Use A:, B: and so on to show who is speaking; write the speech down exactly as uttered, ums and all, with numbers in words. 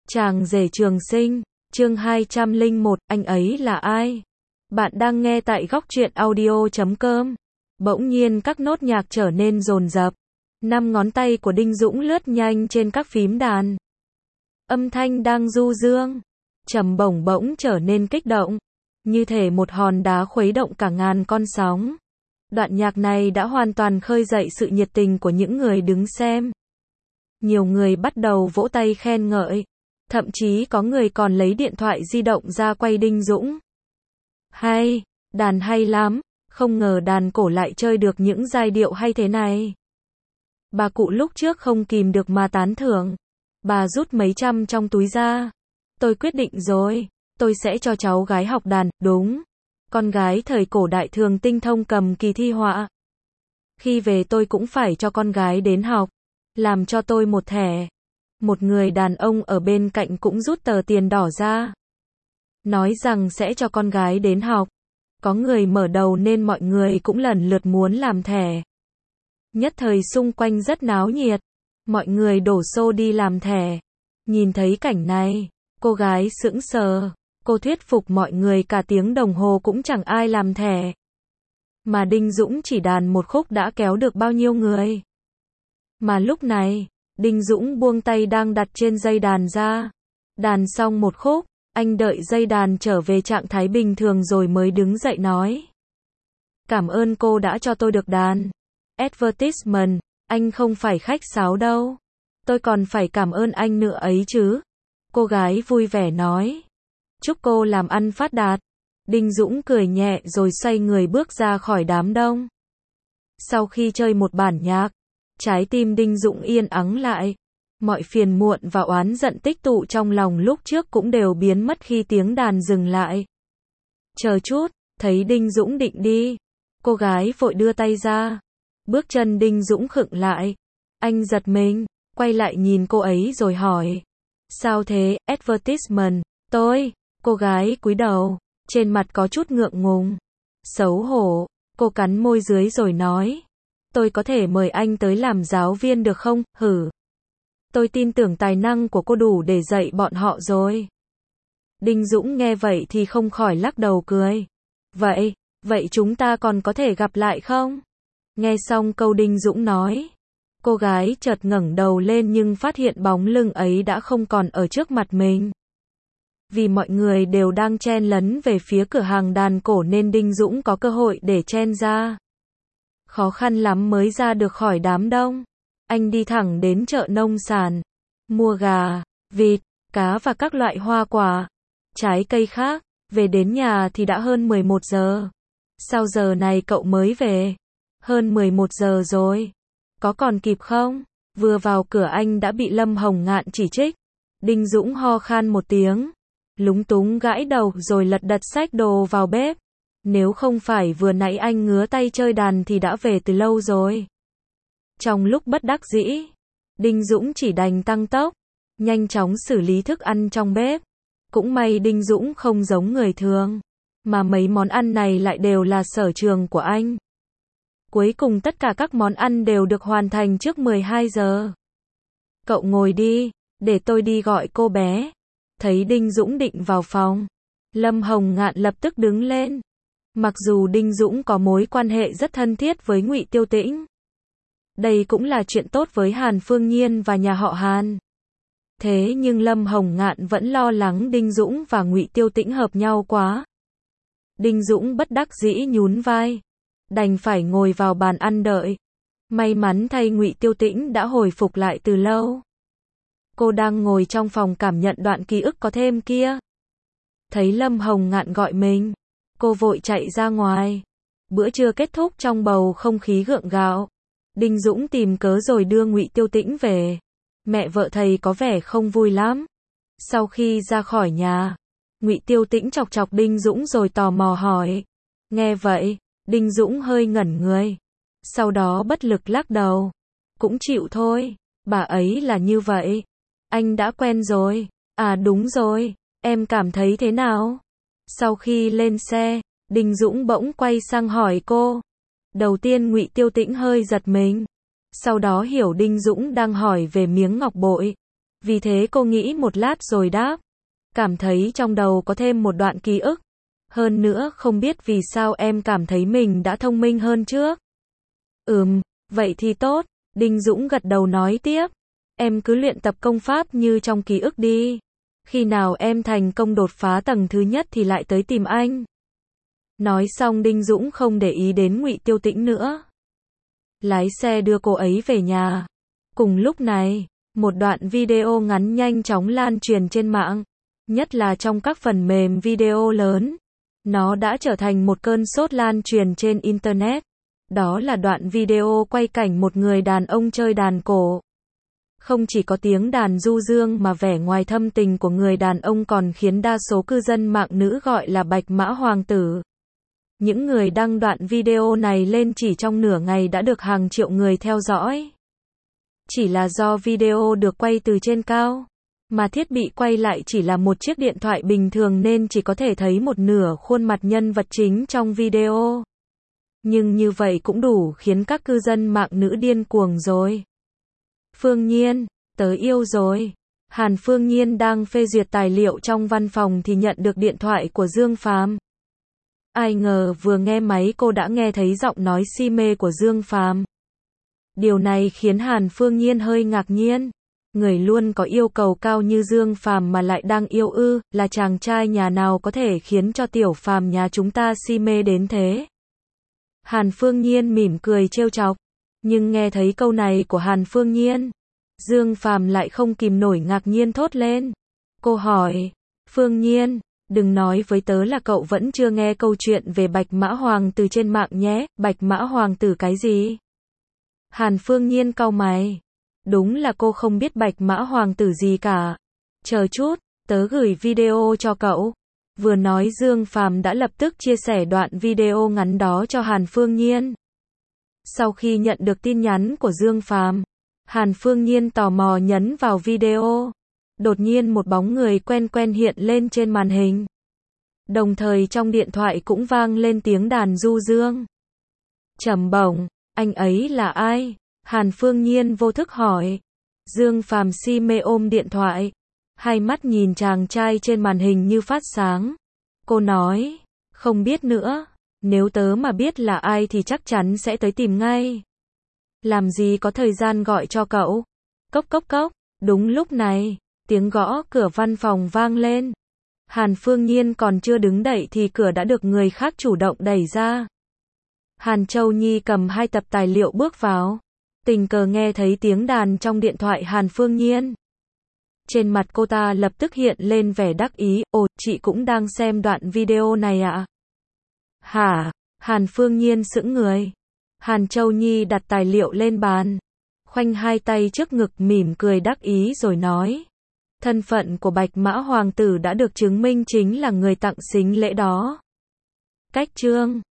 A: Chàng rể trường sinh, chương hai trăm lẻ một, anh ấy là ai? Bạn đang nghe tại góc truyện audio chấm com. Bỗng nhiên các nốt nhạc trở nên dồn dập. Năm ngón tay của Đinh Dũng lướt nhanh trên các phím đàn. Âm thanh đang du dương, trầm bổng bỗng trở nên kích động, như thể một hòn đá khuấy động cả ngàn con sóng. Đoạn nhạc này đã hoàn toàn khơi dậy sự nhiệt tình của những người đứng xem. Nhiều người bắt đầu vỗ tay khen ngợi. Thậm chí có người còn lấy điện thoại di động ra quay Đinh Dũng. Hay, đàn hay lắm, không ngờ đàn cổ lại chơi được những giai điệu hay thế này. Bà cụ lúc trước không kìm được mà tán thưởng. Bà rút mấy trăm trong túi ra. Tôi quyết định rồi, tôi sẽ cho cháu gái học đàn, đúng. Con gái thời cổ đại thường tinh thông cầm kỳ thi họa. Khi về tôi cũng phải cho con gái đến học. Làm cho tôi một thẻ. Một người đàn ông ở bên cạnh cũng rút tờ tiền đỏ ra. Nói rằng sẽ cho con gái đến học. Có người mở đầu nên mọi người cũng lần lượt muốn làm thẻ. Nhất thời xung quanh rất náo nhiệt. Mọi người đổ xô đi làm thẻ. Nhìn thấy cảnh này, cô gái sững sờ. Cô thuyết phục mọi người cả tiếng đồng hồ cũng chẳng ai làm thẻ. Mà Đinh Dũng chỉ đàn một khúc đã kéo được bao nhiêu người. Mà lúc này, Đinh Dũng buông tay đang đặt trên dây đàn ra. Đàn xong một khúc, anh đợi dây đàn trở về trạng thái bình thường rồi mới đứng dậy nói. Cảm ơn cô đã cho tôi được đàn. Advertisement, anh không phải khách sáo đâu. Tôi còn phải cảm ơn anh nữa ấy chứ. Cô gái vui vẻ nói. Chúc cô làm ăn phát đạt. Đinh Dũng cười nhẹ rồi xoay người bước ra khỏi đám đông. Sau khi chơi một bản nhạc, trái tim Đinh Dũng yên ắng lại. Mọi phiền muộn và oán giận tích tụ trong lòng lúc trước cũng đều biến mất khi tiếng đàn dừng lại. Chờ chút, thấy Đinh Dũng định đi. Cô gái vội đưa tay ra. Bước chân Đinh Dũng khựng lại. Anh giật mình, quay lại nhìn cô ấy rồi hỏi. Sao thế, advertisement, tôi? Cô gái cúi đầu, trên mặt có chút ngượng ngùng. Xấu hổ, cô cắn môi dưới rồi nói. Tôi có thể mời anh tới làm giáo viên được không, hử? Tôi tin tưởng tài năng của cô đủ để dạy bọn họ rồi. Đinh Dũng nghe vậy thì không khỏi lắc đầu cười. Vậy, vậy chúng ta còn có thể gặp lại không? Nghe xong câu Đinh Dũng nói. Cô gái chợt ngẩng đầu lên nhưng phát hiện bóng lưng ấy đã không còn ở trước mặt mình. Vì mọi người đều đang chen lấn về phía cửa hàng đàn cổ nên Đinh Dũng có cơ hội để chen ra. Khó khăn lắm mới ra được khỏi đám đông. Anh đi thẳng đến chợ nông sản, mua gà, vịt, cá và các loại hoa quả, trái cây khác. Về đến nhà thì đã hơn mười một giờ. Sao giờ này cậu mới về? Hơn mười một giờ rồi. Có còn kịp không? Vừa vào cửa anh đã bị Lâm Hồng Ngạn chỉ trích. Đinh Dũng ho khan một tiếng. Lúng túng gãi đầu rồi lật đật xách đồ vào bếp. Nếu không phải vừa nãy anh ngứa tay chơi đàn thì đã về từ lâu rồi. Trong lúc bất đắc dĩ, Đinh Dũng chỉ đành tăng tốc, nhanh chóng xử lý thức ăn trong bếp. Cũng may Đinh Dũng không giống người thường, mà mấy món ăn này lại đều là sở trường của anh. Cuối cùng tất cả các món ăn đều được hoàn thành trước mười hai giờ. Cậu ngồi đi, để tôi đi gọi cô bé. Thấy Đinh Dũng định vào phòng, Lâm Hồng Ngạn lập tức đứng lên. Mặc dù Đinh Dũng có mối quan hệ rất thân thiết với Ngụy Tiêu Tĩnh, đây cũng là chuyện tốt với Hàn Phương Nhiên và nhà họ Hàn. Thế nhưng Lâm Hồng Ngạn vẫn lo lắng Đinh Dũng và Ngụy Tiêu Tĩnh hợp nhau quá. Đinh Dũng bất đắc dĩ nhún vai, đành phải ngồi vào bàn ăn đợi. May mắn thay Ngụy Tiêu Tĩnh đã hồi phục lại từ lâu. Cô đang ngồi trong phòng cảm nhận đoạn ký ức có thêm kia. Thấy Lâm Hồng Ngạn gọi mình, cô vội chạy ra ngoài. Bữa trưa kết thúc trong bầu không khí gượng gạo. Đinh Dũng tìm cớ rồi đưa Ngụy Tiêu Tĩnh về. Mẹ vợ thầy có vẻ không vui lắm. Sau khi ra khỏi nhà, Ngụy Tiêu Tĩnh chọc chọc Đinh Dũng rồi tò mò hỏi. Nghe vậy, Đinh Dũng hơi ngẩn người. Sau đó bất lực lắc đầu. Cũng chịu thôi, bà ấy là như vậy. Anh đã quen rồi. À đúng rồi, em cảm thấy thế nào? Sau khi lên xe, Đinh Dũng bỗng quay sang hỏi cô. Đầu tiên Ngụy Tiêu Tĩnh hơi giật mình. Sau đó hiểu Đinh Dũng đang hỏi về miếng ngọc bội. Vì thế cô nghĩ một lát rồi đáp. Cảm thấy trong đầu có thêm một đoạn ký ức. Hơn nữa không biết vì sao em cảm thấy mình đã thông minh hơn trước. Ừm, vậy thì tốt. Đinh Dũng gật đầu nói tiếp. Em cứ luyện tập công pháp như trong ký ức đi. Khi nào em thành công đột phá tầng thứ nhất thì lại tới tìm anh. Nói xong Đinh Dũng không để ý đến Ngụy Tiêu Tĩnh nữa. Lái xe đưa cô ấy về nhà. Cùng lúc này, một đoạn video ngắn nhanh chóng lan truyền trên mạng, nhất là trong các phần mềm video lớn. Nó đã trở thành một cơn sốt lan truyền trên Internet. Đó là đoạn video quay cảnh một người đàn ông chơi đàn cổ. Không chỉ có tiếng đàn du dương mà vẻ ngoài thâm tình của người đàn ông còn khiến đa số cư dân mạng nữ gọi là Bạch Mã Hoàng tử. Những người đăng đoạn video này lên chỉ trong nửa ngày đã được hàng triệu người theo dõi. Chỉ là do video được quay từ trên cao, mà thiết bị quay lại chỉ là một chiếc điện thoại bình thường nên chỉ có thể thấy một nửa khuôn mặt nhân vật chính trong video. Nhưng như vậy cũng đủ khiến các cư dân mạng nữ điên cuồng rồi. Phương Nhiên, tớ yêu rồi. Hàn Phương Nhiên đang phê duyệt tài liệu trong văn phòng thì nhận được điện thoại của Dương Phàm. Ai ngờ vừa nghe máy cô đã nghe thấy giọng nói si mê của Dương Phàm. Điều này khiến Hàn Phương Nhiên hơi ngạc nhiên. Người luôn có yêu cầu cao như Dương Phàm mà lại đang yêu ư, là chàng trai nhà nào có thể khiến cho tiểu Phàm nhà chúng ta si mê đến thế. Hàn Phương Nhiên mỉm cười trêu chọc, nhưng nghe thấy câu này của Hàn Phương Nhiên, Dương Phàm lại không kìm nổi ngạc nhiên thốt lên. Cô hỏi, Phương Nhiên, đừng nói với tớ là cậu vẫn chưa nghe câu chuyện về Bạch Mã Hoàng tử trên mạng nhé, Bạch Mã Hoàng tử cái gì? Hàn Phương Nhiên cau mày. Đúng là cô không biết Bạch Mã Hoàng tử gì cả. Chờ chút, tớ gửi video cho cậu. Vừa nói Dương Phàm đã lập tức chia sẻ đoạn video ngắn đó cho Hàn Phương Nhiên. Sau khi nhận được tin nhắn của Dương Phàm, Hàn Phương Nhiên tò mò nhấn vào video. Đột nhiên một bóng người quen quen hiện lên trên màn hình. Đồng thời trong điện thoại cũng vang lên tiếng đàn du dương. Trầm bổng, anh ấy là ai? Hàn Phương Nhiên vô thức hỏi. Dương Phàm si mê ôm điện thoại, hai mắt nhìn chàng trai trên màn hình như phát sáng. Cô nói, không biết nữa, nếu tớ mà biết là ai thì chắc chắn sẽ tới tìm ngay. Làm gì có thời gian gọi cho cậu. Cốc cốc cốc, đúng lúc này, tiếng gõ cửa văn phòng vang lên. Hàn Phương Nhiên còn chưa đứng dậy thì cửa đã được người khác chủ động đẩy ra. Hàn Châu Nhi cầm hai tập tài liệu bước vào. Tình cờ nghe thấy tiếng đàn trong điện thoại Hàn Phương Nhiên. Trên mặt cô ta lập tức hiện lên vẻ đắc ý. Ồ, chị cũng đang xem đoạn video này ạ? Hả? Hàn Phương Nhiên sững người. Hàn Châu Nhi đặt tài liệu lên bàn, khoanh hai tay trước ngực mỉm cười đắc ý rồi nói. Thân phận của Bạch Mã Hoàng tử đã được chứng minh chính là người tặng sính lễ đó. Cách chương